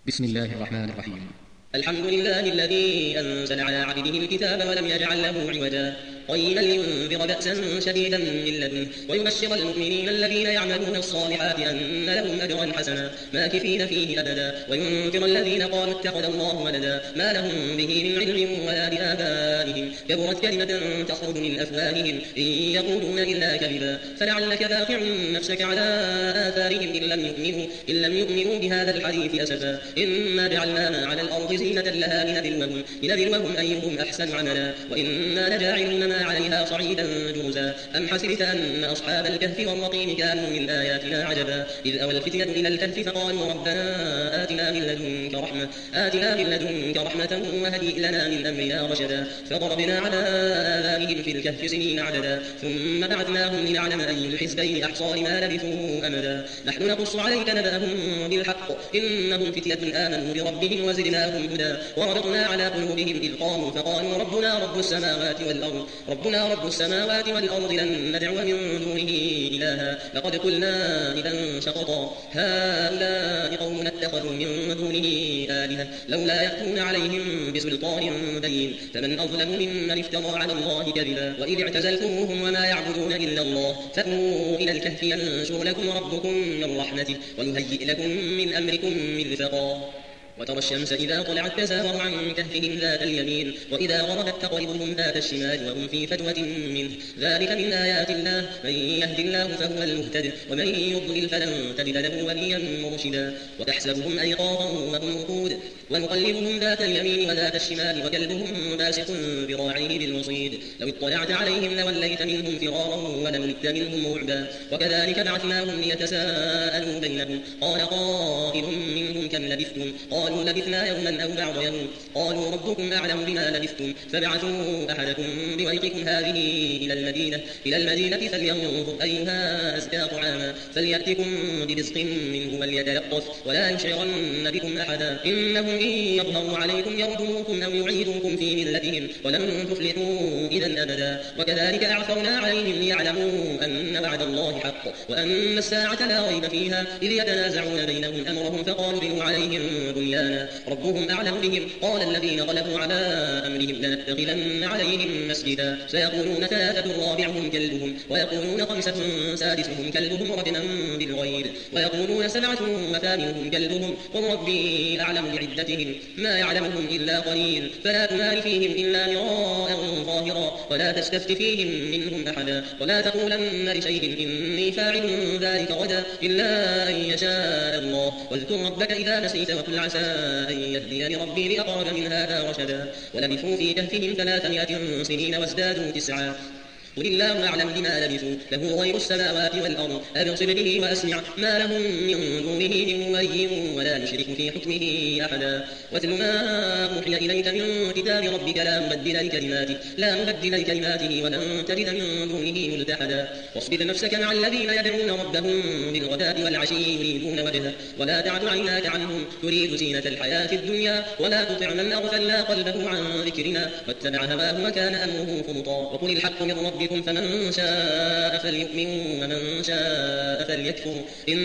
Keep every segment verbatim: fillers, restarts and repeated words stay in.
بسم الله الرحمن الرحيم. الحمد لله الذي أنزل على عبده الكتاب ولم يجعل له عوجا قيما لينذر بأسا شديدا من لدنه ويبشر المؤمنين الذين يعملون الصالحات أن لهم أجرا حسنا ماكثين فيه أبدا وينذر الذين قالوا اتخذ الله ولدا ما لهم به من علم ولا لآبائهم كبرت كلمة تخرج من أفواههم إن يقولون إلا كذبا فلعلك باقع نفسك على آثارهم إن لم يؤمنوا, إن لم يؤمنوا بهذا الحديث أسفا إنا جعلنا ما على الأرض زينة لها لنبلوهم, لنبلوهم أيهم أحسن عملا وإنا لجاعلون ما عليها صعيدا جرزا أم حسبت أن أصحاب الكهف والرقيم كانوا من آياتنا عجبا إذ أوى الفتية إلى الكهف فقالوا ربنا آتنا من لدنك رحمة آتنا من لدنك رحمة وهيئ لنا من أمرنا رشدا فضربنا على آذانهم في الكهف سنين عددا ثم بعثناهم لنعلم أي الحزبين أحصى لما لبثوا أمدا نحن نقص عليك نبأهم بالحق إنهم فتية آمنوا بربهم وزدناهم هدى وربطنا على قلوبهم إذ قاموا فقالوا ربنا رب السماوات والأرض ربنا رب السماوات والأرض لن ندعو من دونه إلها لقد قلنا إذا شططا هؤلاء قوم اتخذوا من دونه آلهة لولا يأتون عليهم بسلطان بين فمن أظلم ممن افترى على الله كذبا وإذ اعتزلتموهم وما يعبدون إلا الله فأووا إلى الكهف ينشر لكم ربكم من رحمته ويهيئ لكم من أمركم مرفقا وترى الشمس إذا طلعت تزاور عن كهفهم ذات اليمين وإذا غربت تقرضهم ذات الشمال وهم في فجوة منه ذلك من آيات الله من يهد الله فهو المهتد ومن يضلل فلن تجد له وليا مرشدا وتحسبهم أيقاظا وهم رقود ونقلبهم ذات اليمين وذات الشمال وكلبهم باسط ذراعيه بالوصيد لو اطلعت عليهم لوليت منهم فرارا ولملئت منهم رعبا وكذلك بعثناهم ليتساءلوا بينهم قال قائل منهم كم لبثتم قالوا لبثنا يوما أو بعض يوم قالوا ربكم أعلم بما لبثتم فابعثوا أحدكم بورقكم هذه إلى المدينة إلى المدينة فلينظر أيها أزكى طعاما فليأتكم برزق منه وليتلطف ولا يشعرن بكم أحدا إنهم إن يظهروا عليكم يرجوكم أو يعيدوكم في ملتهم ولن تفلحوا إذا أبدا وكذلك أعثرنا عليهم ليعلموا أن وعد الله حق وأن الساعة لا ريب فيها إذ يتنازعون بينهم أمرهم فقالوا بنوا عليهم بنيانا ربهم أعلم بهم قال الذين غلبوا على أمرهم لنتخذن عليهم مسجدا سيقولون ثلاثة رابعهم كلبهم ويقولون خمسة سادسهم كلبهم رجما بالغيب ويقولون سبعة وثامنهم كلبهم قل ربي أعلم بعدتهم ما يعلمهم إلا قليل فلا تمال فيهم إلا مراء ظاهرا ولا تستفت فيهم منهم أحدا ولا تقولن لشيء إني فاعل ذلك غدا إلا أن يشاء الله واذكر ربك إذا نسيت وقل عسى أن يهديني ربي لأقرب من هذا رشدا ولبثوا في كهفهم ثلاثمائة سنين وازدادوا تسعا قل الله أعلم بما لبثوا له غير السماوات والأرض أبصر به وأسمع ما لهم من دونه من ولي ولا يشرك في حكمه أحدا واتل ما أوحي إليك من كتاب ربك لا مبدل لكلماته لا مبدل لكلماته ولن تجد من دونه ملتحدا واصبر نفسك مع الذين يدعون ربهم بالغداة والعشي يريدون وجهه ولا تعد عيناك عنهم تريد زينة الحياة الدنيا ولا تطع من أغفلنا قلبه عن ذكرنا واتبع هواه وكان أمره فرطا وقل الحق من ربكم فمن شاء فليؤمن ومن شاء فليكفر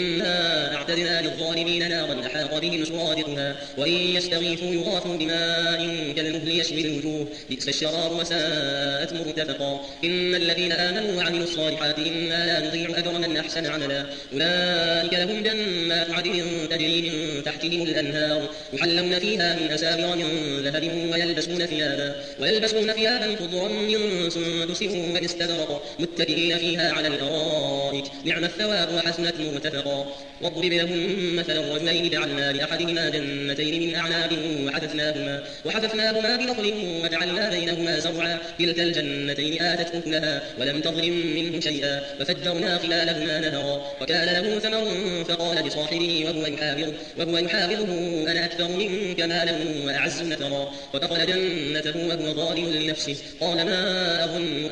إنا أعتدنا للظالمين نارا أحاط بهم سرادقها وإن يستغيثوا يغاثوا بماء كالمهل يشوي الوجوه بئس الشراب وساءت مرتفقا إن الذين آمنوا وعملوا الصالحات إنا لا نضيع أجر من أحسن عملا أولئك لهم جنات عدن تجري من تحتهم الأنهار يحلون فيها من أساور من ذهب ويلبسون ثيابا ويلبسون ثيابا خضرا من سندس واستبرق متكئين فيها على الأرائك نعم الثواب وحسنت مرتفقا واضرب لهم مثل الرجلين جعلنا لأحدهما جنتين من أعناب وحففناهما وحففناهما بنخل وجعلنا بينهما زرعا كلتا الجنتين آتت أكلها ولم تظلم منه شيئا وفجرنا خلالهما نهرا وكان له ثمر فقال لصاحبه وهو يحاوره وهو يحاوره أنا أكثر منك مالا وأعز نفرا ودخل جنته وهو ظالم لنفسه قال ما أظن أن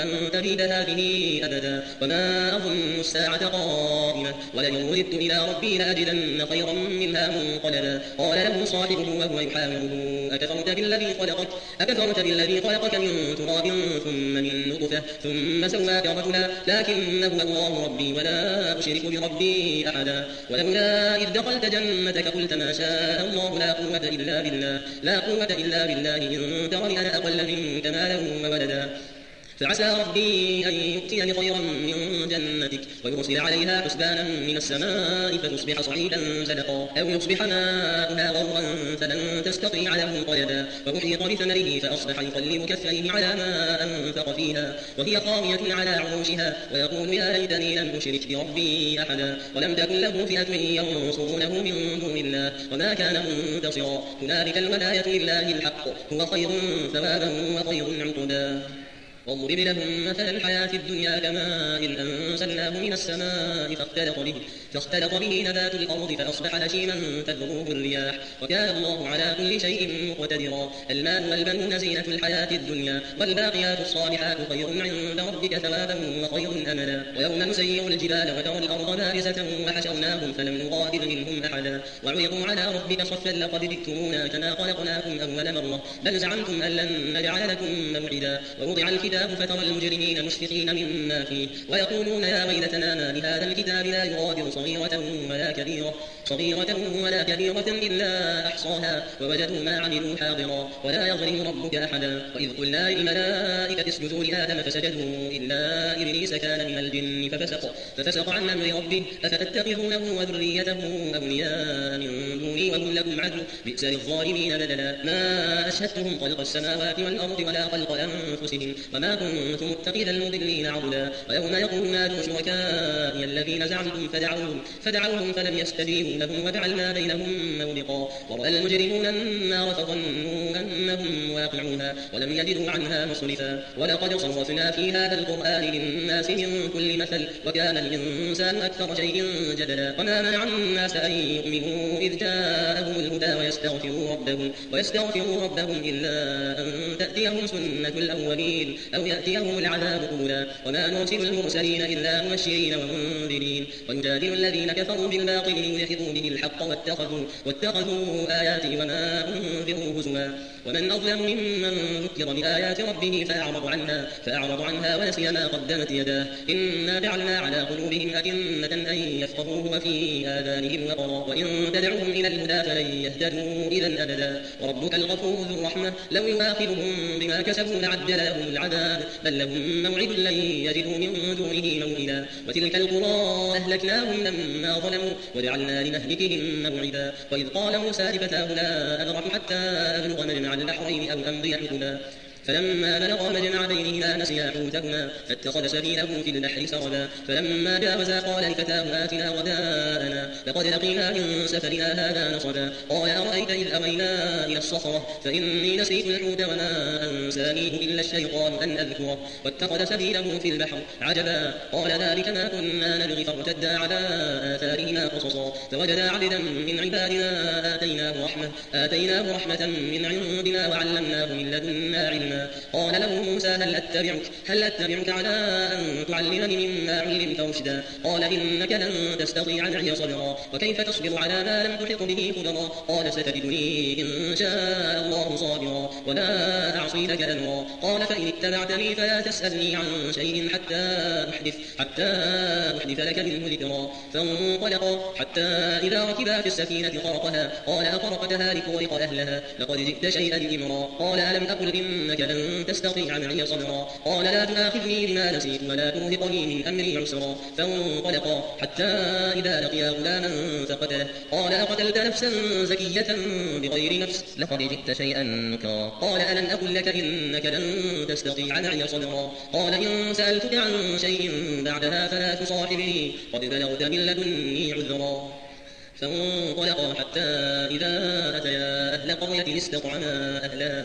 تبيد هذه أبدا وما أظن الساعة قائمة ولئن رددت إلى ربي لأجدن خيرا منها منقلبا قال له صاحبه وهو يحاوره أكفرت بالذي خلقك أكفرت بالذي خلقك من تراب ثم من نطفة ثم سواك رجلا لكنه الله ربي ولا أشرك بربي أحدا ولولا إذ دخلت جنتك قلت ما شاء الله لا قوة إلا بالله لا قوة إلا بالله إن ترني أنا أقل منك مالا وولدا فعسى ربي أن يؤتيني خيرا من جنتك ويرسل عليها حسبانا من السماء فتصبح صعيدا زلقا أو يصبح ماؤها غورا فلن تستطيع له طلبا وأحيط بثمره فأصبح يقلب كفيه على ما أنفق فيها وهي خاوية على عروشها ويقول يا ليتني لم أشرك بربي أحدا ولم تكن له فئة ينصرونه من دون الله وما كان منتصرا هنالك الولاية لله الحق هو خير ثوابا وخير عقبا واضرب لهم مثل الحياة الدنيا كماء إن أنزلناه من السماء فاختلط به, فاختلط به نبات الأرض فأصبح هشيما تذروه الرياح وكان الله على كل شيء مقتدرا المال والبنون زينة الحياة الدنيا والباقيات الصالحات خير عند ربك ثوابا وخير أملا ويوم نسير الجبال وترى الأرض بارزة وحشرناهم فلم نغادر منهم أحدا وعرضوا على ربك صفا لقد جئتمونا كما خلقناكم أول مرة بل زعمتم أن لن نجعل لكم موعدا ووضع الكتاب فترى المجرمين مشفقين مما فيه ويقولون يا ويلتنا ما لهذا الكتاب لا يغادر صغيرة ولا كبيرة صغيرة ولا كبيرة إلا أحصاها ووجدوا ما عملوا حاضرا ولا يظلم ربك أحدا وإذ قلنا للملائكة اسجدوا لآدم فسجدوا إلا إبليس كان من الجن ففسق ففسق عن أمر ربه أفتتخذونه وذريته أولياء من دوني وهم لكم عدو بئس للظالمين بدلا ما أشهدتهم خلق السماوات والأرض ولا خلق أنفسهم وما كنت متخذ المضلين عضدا ويوم يقول نادوا شركائي الذين زعمتم فدعوهم فدعوهم فلم يستجيبوا لهم وجعلنا بينهم موبقا ورأى المجرمون النار فظنوا أنهم واقعوها ولم يجدوا عنها مصرفا ولقد صرفنا في هذا القرآن للناس من كل مثل وكان الإنسان أكثر شيء جدلا وما منع الناس أن يؤمنوا إذ جاءهم الهدى ويستغفروا ربهم ويستغفروا ربهم إلا أن تأتيهم سنة الأولين أو يأتيهم العذاب قولا وما نرسل المرسلين إلا مبشرين ومنذرين ويجادل الذين كفروا بالباطل ليدحضوا به الحق واتخذوا, واتخذوا آياتي وما أنذروا هزوا ومن أظلم ممن ذكر بآيات ربه فأعرض عنها, فأعرض عنها ونسي ما قدمت يداه إنا جعلنا على قلوبهم أكنة أن يفقهوه وفي آذانهم وقرا وإن تدعوهم إلى الهدى فلن يهتدوا إذا أبدا وربك الغفور ذو الرحمة لو يؤاخذهم بما كسبوا لعجل لهم العذاب بل لهم موعد لن يجدوا من دونه موئلا وتلك القرى أهلكناهم لما ظلموا وجعلنا لمهلكهم موعدا وإذ قال موسى لفتاه لا أبرح حتى أبلغ مجمع البحرين أو أمضي حقبا فلما بلغ مجمع بينهما نسيا حوتهما فاتخذ سبيله في البحر سربا فلما جاوزا قال لفتاه آتنا غداءنا لقد لقينا من سفرنا هذا نصبا قال أرأيت إذ أوينا إلى الصخرة فإني نسيت الحوت وما أنسانيه إلا الشيطان أن أذكره واتخذ سبيله في البحر عجبا قال ذلك ما كنا نبغي فارتدا على آثارهما قصصا فوجدا عبدا من عبادنا آتيناه رحمة, آتيناه رحمة من عندنا وعلمناه من لدنا علما قال له موسى هل أتبعك, هل أتبعك على أن تعلمني مما علمت رشدا قال إنك لن تستطيع معي صبرا وكيف تصبر على ما لم تحط به خبرا قال ستجدني إن شاء الله صابرا ولا أعصي لك أمرا قال فإن اتبعتني فلا تسألني عن شيء حتى أحدث, حتى أحدث لك منه ذكرا فانطلقا حتى إذا ركبا في السفينة خرقها قال أخرقتها لتغرق أهلها لقد جئت شيئا إمرا قال ألم أقل إنك لن تستطيع معي صبرا قال لا تؤاخذني بما نسيت ولا ترهقني من أمري عسرا فانطلقا حتى إذا لقيا غلاما فقتله قال أقتلت نفسا زكية بغير نفس لقد جئت شيئا نكرا قال ألم أقل لك إنك لن تستطيع معي صبرا قال إن سألتك عن شيء بعدها فلا تصاحبني قد بلغت من لدني عذرا فانطلقا حتى إذا أتيا أهل قرية استطعما أهلها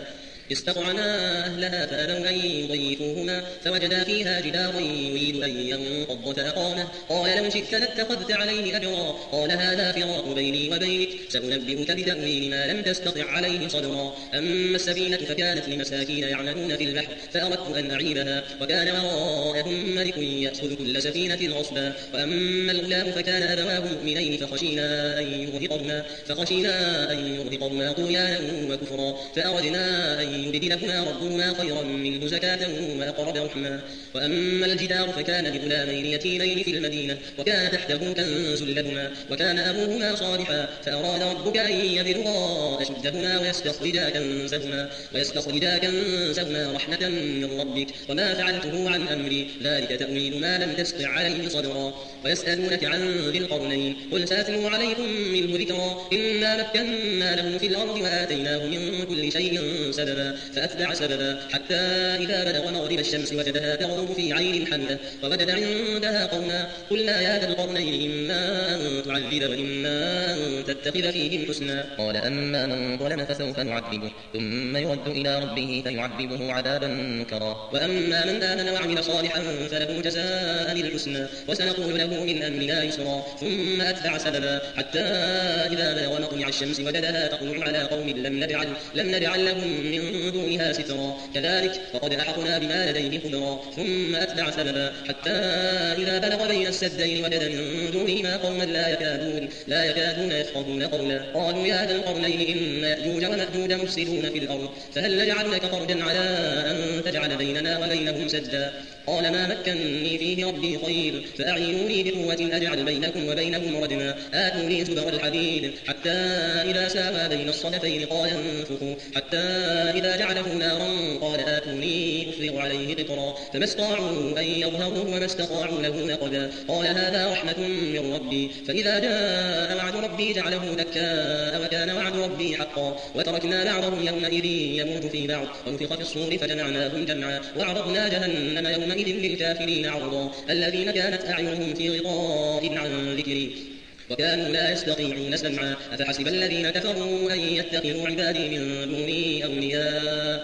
استطعنا أهلها فأبوا أن يضيفوهما فوجدا فيها جدارا يريد أن ينقض فأقامه قال لو شئت لاتخذت عليه أجرا قال هذا فراق بيني وبينك سأنبئك بتأويل ما لم تستطع عليه صبرا أما السفينة فكانت لمساكين يعملون في البحر فأردت أن أعيبها وكان وراءهم ملك يأخذ كل سفينة غصبا وأما الغلام فكان أبواه مؤمنين فخشينا أن يرهقهما فخشينا أن يرهقهما طغيانا وكفرا فأردنا أن يبدلهما ربهما خيرا منه زكاة وأقرب رحما وأما الجدار فكان لغلامين يتيمين في المدينة وكان تحته كنز لهما وكان أبوهما صالحا فأراد ربك أن يبلغا أشدهما ويستخرجا كنزهما ويستخرجا كنزهما رحمة من ربك وما فعلته عن أمري ذلك تأويل ما لم تستطع عليه صبرا ويسألونك عن ذي القرنين قل سأتلو عليكم منه ذكرا إنا مكنا له في الأرض وآتيناه من كل شيء سببا فأتبع سببا حتى إذا بلغ مغرب الشمس وجدها تغرب في عين حمئة ووجد عندها قوما قلنا يا ذا القرنين إما أن تعذب وإما أن تتخذ فيهم حسنا قال أما من ظلم فسوف نعذبه ثم يرد إلى ربه فيعذبه عذابا نكرا وأما من آمن وعمل صالحا فله جزاء الحسنى وسنقول له من أمرنا يسرا ثم أتبع سببا حتى إذا بلغ مطلع الشمس وجدها تطلع على قوم لم نجعل لم نجعل لهم من دونها سترا كذلك فقد أحطنا بما لديه خبرا ثم أتبع سببا حتى إذا بلغ بين السدين وجد من دونهما قوما لا يكادون لا يكادون يفقهون قولا قالوا يا ذا القرنين إن يأجوج ومأجوج مفسدون في الأرض فهل نجعل لك فرجا على أن تجعل بيننا وبينهم سدا قال ما مكنني فيه ربي خير فأعينوني بقوة أجعل بينكم وبينهم ردما آتوني زبر الحديد حتى إذا ساوى بين الصدفين قال انفخوا حتى إذا جعله نارا قال آتوني أفرغ عليه قطرا فما استطاعوا أن يظهروه وما استطاعوا له نقبا قال هذا رحمة من ربي فإذا جاء وعد ربي جعله دكاء وكان وعد ربي حقا وتركنا بعضهم يومئذ يموت في بعض ونفخ في الصور فجمعناهم جمعا وعرضنا جهنم يومئذ للكافرين عرضا الذين كانت أعينهم في غطاء عن ذكري وكانوا لا يستطيعون سمعا أفحسب الذين كفروا أن يتخذوا عبادي من دوني أولياء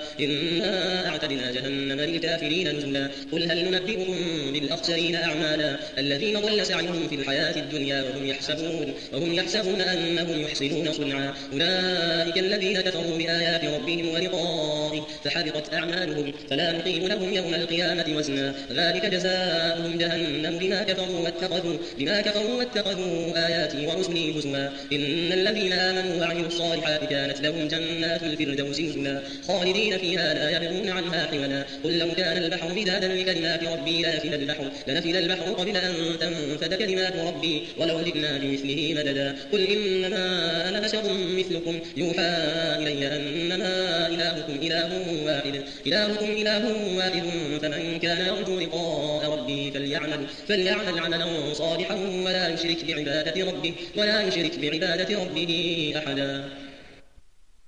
إنا أعتدنا جهنم للكافرين نزلا قل هل ننبئكم بالأخسرين أعمالا الذين ضل سعيهم في الحياة الدنيا وهم يحسبون وهم يحسبون أنهم يحسنون صنعا أولئك الذين كفروا بآيات ربهم ولقائه فحبطت أعمالهم فلا نقيم لهم يوم القيامة وزنا ذلك جزاؤهم جهنم بما كفروا واتخذوا بما كفروا واتخذوا آيات ورسلي هزوا إن الذين آمنوا وعملوا الصالحات كانت لهم جنات الفردوس نزلا خالدين فيها لا يبغون عنها حولا قل لو كان البحر مدادا لكلمات ربي لنفد البحر لنفد البحر قبل أن تنفد كلمات ربي ولو جئنا بمثله مددا قل إنما أنا بشر مثلكم يوحى إلي أنما إلهكم إله واحد إلهكم إله واحد فمن كان يرجو لقاء ربي فليعمل فليعمل عملا صالحا ولا يشرك بعبادة ربه ولا يشرك بعبادة ربه أحدا.